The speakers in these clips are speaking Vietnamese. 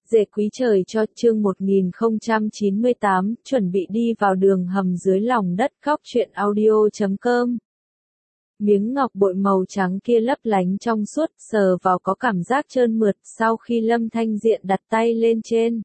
Dệ quý trời cho chương 1098, chuẩn bị đi vào đường hầm dưới lòng đất. Góc truyện audio.com. Miếng ngọc bội màu trắng kia lấp lánh trong suốt, sờ vào có cảm giác trơn mượt. Sau khi Lâm Thanh Diện đặt tay lên trên,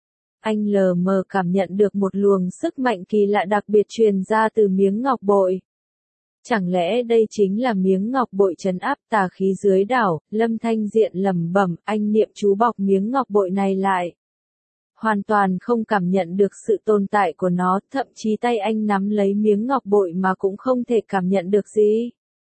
anh lờ mờ cảm nhận được một luồng sức mạnh kỳ lạ đặc biệt truyền ra từ miếng ngọc bội. Chẳng lẽ đây chính là miếng ngọc bội trấn áp tà khí dưới đảo? Lâm Thanh Diện lẩm bẩm, anh niệm chú bọc miếng ngọc bội này lại. Hoàn toàn không cảm nhận được sự tồn tại của nó, thậm chí tay anh nắm lấy miếng ngọc bội mà cũng không thể cảm nhận được gì.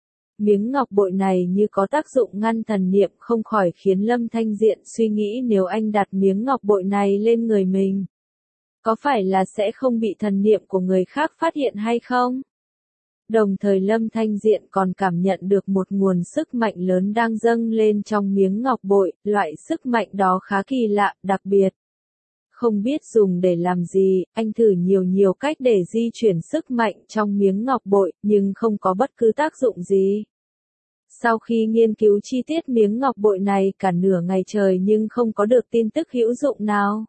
Miếng ngọc bội này như có tác dụng ngăn thần niệm, không khỏi khiến Lâm Thanh Diện suy nghĩ nếu anh đặt miếng ngọc bội này lên người mình, có phải là sẽ không bị thần niệm của người khác phát hiện hay không? Đồng thời Lâm Thanh Diện còn cảm nhận được một nguồn sức mạnh lớn đang dâng lên trong miếng ngọc bội, loại sức mạnh đó khá kỳ lạ, đặc biệt. Không biết dùng để làm gì, anh thử nhiều cách để di chuyển sức mạnh trong miếng ngọc bội, nhưng không có bất cứ tác dụng gì. Sau khi nghiên cứu chi tiết miếng ngọc bội này cả nửa ngày trời nhưng không có được tin tức hữu dụng nào,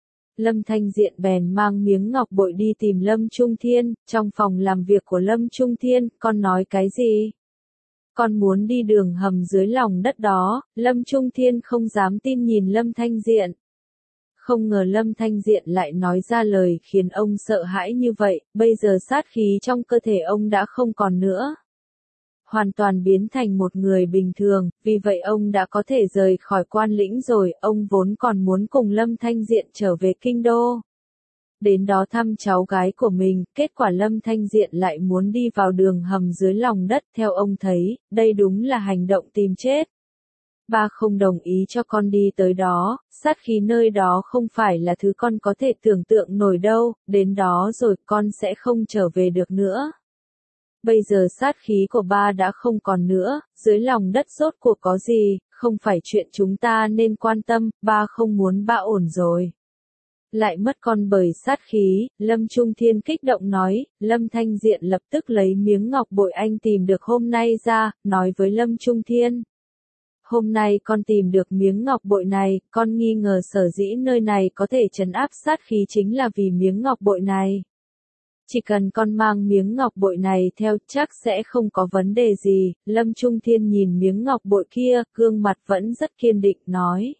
Lâm Thanh Diện bèn mang miếng ngọc bội đi tìm Lâm Trung Thiên. Trong phòng làm việc của Lâm Trung Thiên, con nói cái gì? Con muốn đi đường hầm dưới lòng đất đó. Lâm Trung Thiên không dám tin nhìn Lâm Thanh Diện. Không ngờ Lâm Thanh Diện lại nói ra lời khiến ông sợ hãi như vậy, bây giờ sát khí trong cơ thể ông đã không còn nữa, hoàn toàn biến thành một người bình thường, vì vậy ông đã có thể rời khỏi Quan Lĩnh rồi. Ông vốn còn muốn cùng Lâm Thanh Diện trở về kinh đô, đến đó thăm cháu gái của mình, kết quả Lâm Thanh Diện lại muốn đi vào đường hầm dưới lòng đất. Theo ông thấy, đây đúng là hành động tìm chết. Ba không đồng ý cho con đi tới đó, sát khí nơi đó không phải là thứ con có thể tưởng tượng nổi đâu, đến đó rồi con sẽ không trở về được nữa. Bây giờ sát khí của ba đã không còn nữa, dưới lòng đất rốt cuộc có gì, không phải chuyện chúng ta nên quan tâm, ba không muốn ba ổn rồi. Lại mất con bởi sát khí, Lâm Trung Thiên kích động nói. Lâm Thanh Diện lập tức lấy miếng ngọc bội anh tìm được hôm nay ra, nói với Lâm Trung Thiên. Hôm nay con tìm được miếng ngọc bội này, con nghi ngờ sở dĩ nơi này có thể trấn áp sát khí chính là vì miếng ngọc bội này. Chỉ cần con mang miếng ngọc bội này theo chắc sẽ không có vấn đề gì. Lâm Trung Thiên nhìn miếng ngọc bội kia, gương mặt vẫn rất kiên định nói.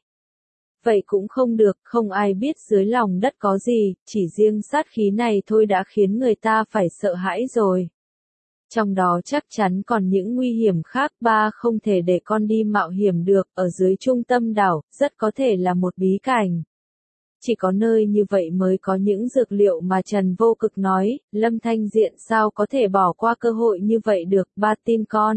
Vậy cũng không được, không ai biết dưới lòng đất có gì, chỉ riêng sát khí này thôi đã khiến người ta phải sợ hãi rồi. Trong đó chắc chắn còn những nguy hiểm khác, ba không thể để con đi mạo hiểm được. Ở dưới trung tâm đảo, rất có thể là một bí cảnh. Chỉ có nơi như vậy mới có những dược liệu mà Trần Vô Cực nói. Lâm Thanh Diện sao có thể bỏ qua cơ hội như vậy được, ba tin con.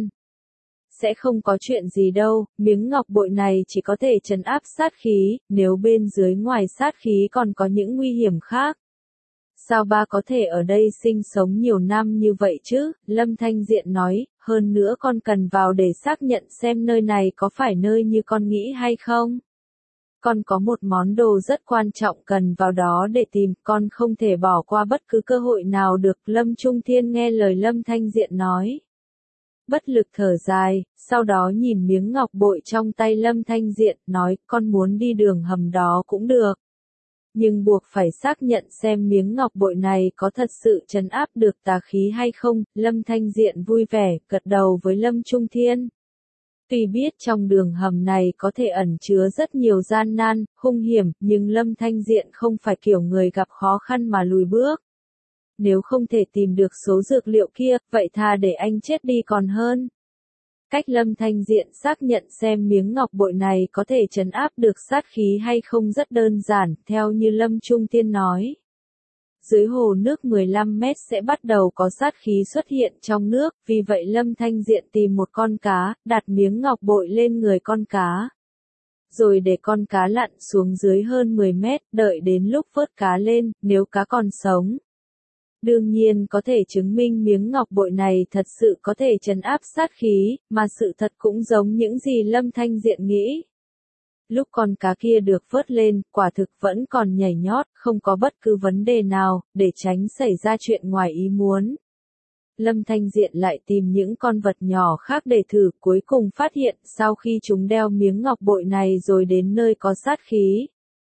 Sẽ không có chuyện gì đâu, miếng ngọc bội này chỉ có thể trấn áp sát khí, nếu bên dưới ngoài sát khí còn có những nguy hiểm khác. Sao ba có thể ở đây sinh sống nhiều năm như vậy chứ? Lâm Thanh Diện nói, hơn nữa con cần vào để xác nhận xem nơi này có phải nơi như con nghĩ hay không. Con có một món đồ rất quan trọng cần vào đó để tìm, con không thể bỏ qua bất cứ cơ hội nào được. Lâm Trung Thiên nghe lời Lâm Thanh Diện nói, bất lực thở dài, sau đó nhìn miếng ngọc bội trong tay Lâm Thanh Diện, nói, con muốn đi đường hầm đó cũng được. Nhưng buộc phải xác nhận xem miếng ngọc bội này có thật sự trấn áp được tà khí hay không. Lâm Thanh Diện vui vẻ, gật đầu với Lâm Trung Thiên. Tuy biết trong đường hầm này có thể ẩn chứa rất nhiều gian nan, hung hiểm, nhưng Lâm Thanh Diện không phải kiểu người gặp khó khăn mà lùi bước. Nếu không thể tìm được số dược liệu kia, vậy thà để anh chết đi còn hơn. Cách Lâm Thanh Diện xác nhận xem miếng ngọc bội này có thể trấn áp được sát khí hay không rất đơn giản, theo như Lâm Trung Thiên nói. Dưới hồ nước 15 mét sẽ bắt đầu có sát khí xuất hiện trong nước, vì vậy Lâm Thanh Diện tìm một con cá, đặt miếng ngọc bội lên người con cá. Rồi để con cá lặn xuống dưới hơn 10 mét, đợi đến lúc vớt cá lên, nếu cá còn sống. Đương nhiên có thể chứng minh miếng ngọc bội này thật sự có thể trấn áp sát khí, mà sự thật cũng giống những gì Lâm Thanh Diện nghĩ. Lúc con cá kia được vớt lên, quả thực vẫn còn nhảy nhót, không có bất cứ vấn đề nào, để tránh xảy ra chuyện ngoài ý muốn. Lâm Thanh Diện lại tìm những con vật nhỏ khác để thử, cuối cùng phát hiện, sau khi chúng đeo miếng ngọc bội này rồi đến nơi có sát khí,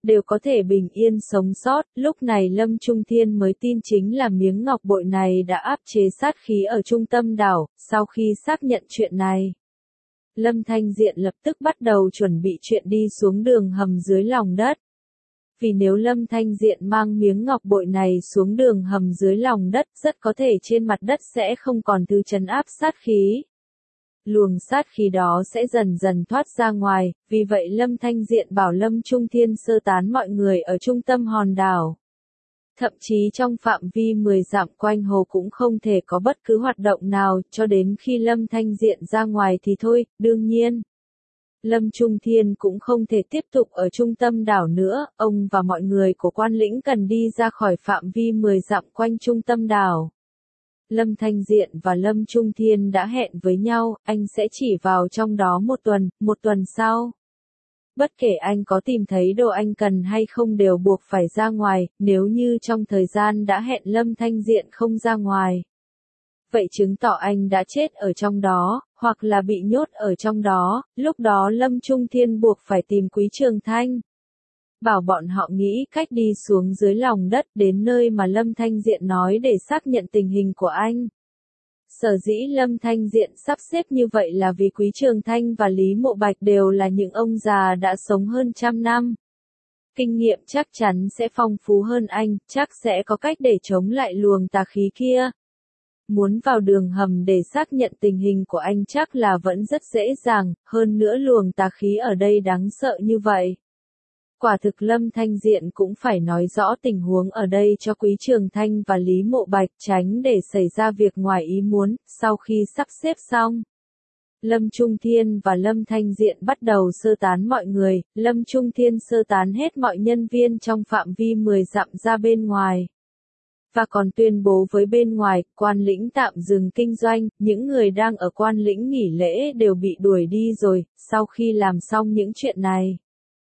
đều có thể bình yên sống sót. Lúc này Lâm Trung Thiên mới tin chính là miếng ngọc bội này đã áp chế sát khí ở trung tâm đảo. Sau khi xác nhận chuyện này, Lâm Thanh Diện lập tức bắt đầu chuẩn bị chuyện đi xuống đường hầm dưới lòng đất. Vì nếu Lâm Thanh Diện mang miếng ngọc bội này xuống đường hầm dưới lòng đất, rất có thể trên mặt đất sẽ không còn thứ trấn áp sát khí. Luồng sát khí đó sẽ dần dần thoát ra ngoài, vì vậy Lâm Thanh Diện bảo Lâm Trung Thiên sơ tán mọi người ở trung tâm hòn đảo. Thậm chí trong phạm vi 10 dặm quanh hồ cũng không thể có bất cứ hoạt động nào, cho đến khi Lâm Thanh Diện ra ngoài thì thôi. Đương nhiên, Lâm Trung Thiên cũng không thể tiếp tục ở trung tâm đảo nữa, ông và mọi người của quan lĩnh cần đi ra khỏi phạm vi 10 dặm quanh trung tâm đảo. Lâm Thanh Diện và Lâm Trung Thiên đã hẹn với nhau, anh sẽ chỉ vào trong đó một tuần sau. Bất kể anh có tìm thấy đồ anh cần hay không đều buộc phải ra ngoài, nếu như trong thời gian đã hẹn Lâm Thanh Diện không ra ngoài. Vậy chứng tỏ anh đã chết ở trong đó, hoặc là bị nhốt ở trong đó, lúc đó Lâm Trung Thiên buộc phải tìm Quý Trường Thanh. Bảo bọn họ nghĩ cách đi xuống dưới lòng đất đến nơi mà Lâm Thanh Diện nói để xác nhận tình hình của anh. Sở dĩ Lâm Thanh Diện sắp xếp như vậy là vì Quý Trường Thanh và Lý Mộ Bạch đều là những ông già đã sống hơn 100 năm. Kinh nghiệm chắc chắn sẽ phong phú hơn anh, chắc sẽ có cách để chống lại luồng tà khí kia. Muốn vào đường hầm để xác nhận tình hình của anh chắc là vẫn rất dễ dàng, hơn nữa luồng tà khí ở đây đáng sợ như vậy. Quả thực Lâm Thanh Diện cũng phải nói rõ tình huống ở đây cho Quý Trường Thanh và Lý Mộ Bạch tránh để xảy ra việc ngoài ý muốn. Sau khi sắp xếp xong, Lâm Trung Thiên và Lâm Thanh Diện bắt đầu sơ tán mọi người. Lâm Trung Thiên sơ tán hết mọi nhân viên trong phạm vi 10 dặm ra bên ngoài. Và còn tuyên bố với bên ngoài, quan lĩnh tạm dừng kinh doanh, những người đang ở quan lĩnh nghỉ lễ đều bị đuổi đi rồi. Sau khi làm xong những chuyện này,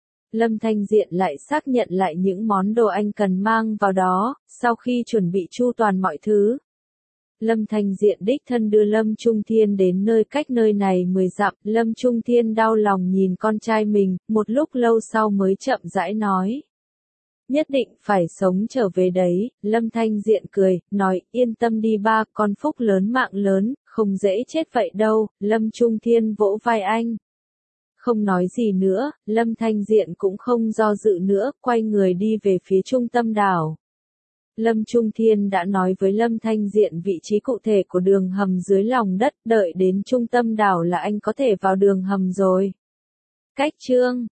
Lâm Thanh Diện lại xác nhận lại những món đồ anh cần mang vào đó. Sau khi chuẩn bị chu toàn mọi thứ, Lâm Thanh Diện đích thân đưa Lâm Trung Thiên đến nơi cách nơi này 10 dặm. Lâm Trung Thiên đau lòng nhìn con trai mình, một lúc lâu sau mới chậm rãi nói: nhất định phải sống trở về đấy. Lâm Thanh Diện cười, nói: yên tâm đi ba, con phúc lớn mạng lớn, không dễ chết vậy đâu. Lâm Trung Thiên vỗ vai anh. Không nói gì nữa, Lâm Thanh Diện cũng không do dự nữa, quay người đi về phía trung tâm đảo. Lâm Trung Thiên đã nói với Lâm Thanh Diện vị trí cụ thể của đường hầm dưới lòng đất, đợi đến trung tâm đảo là anh có thể vào đường hầm rồi. Cách chương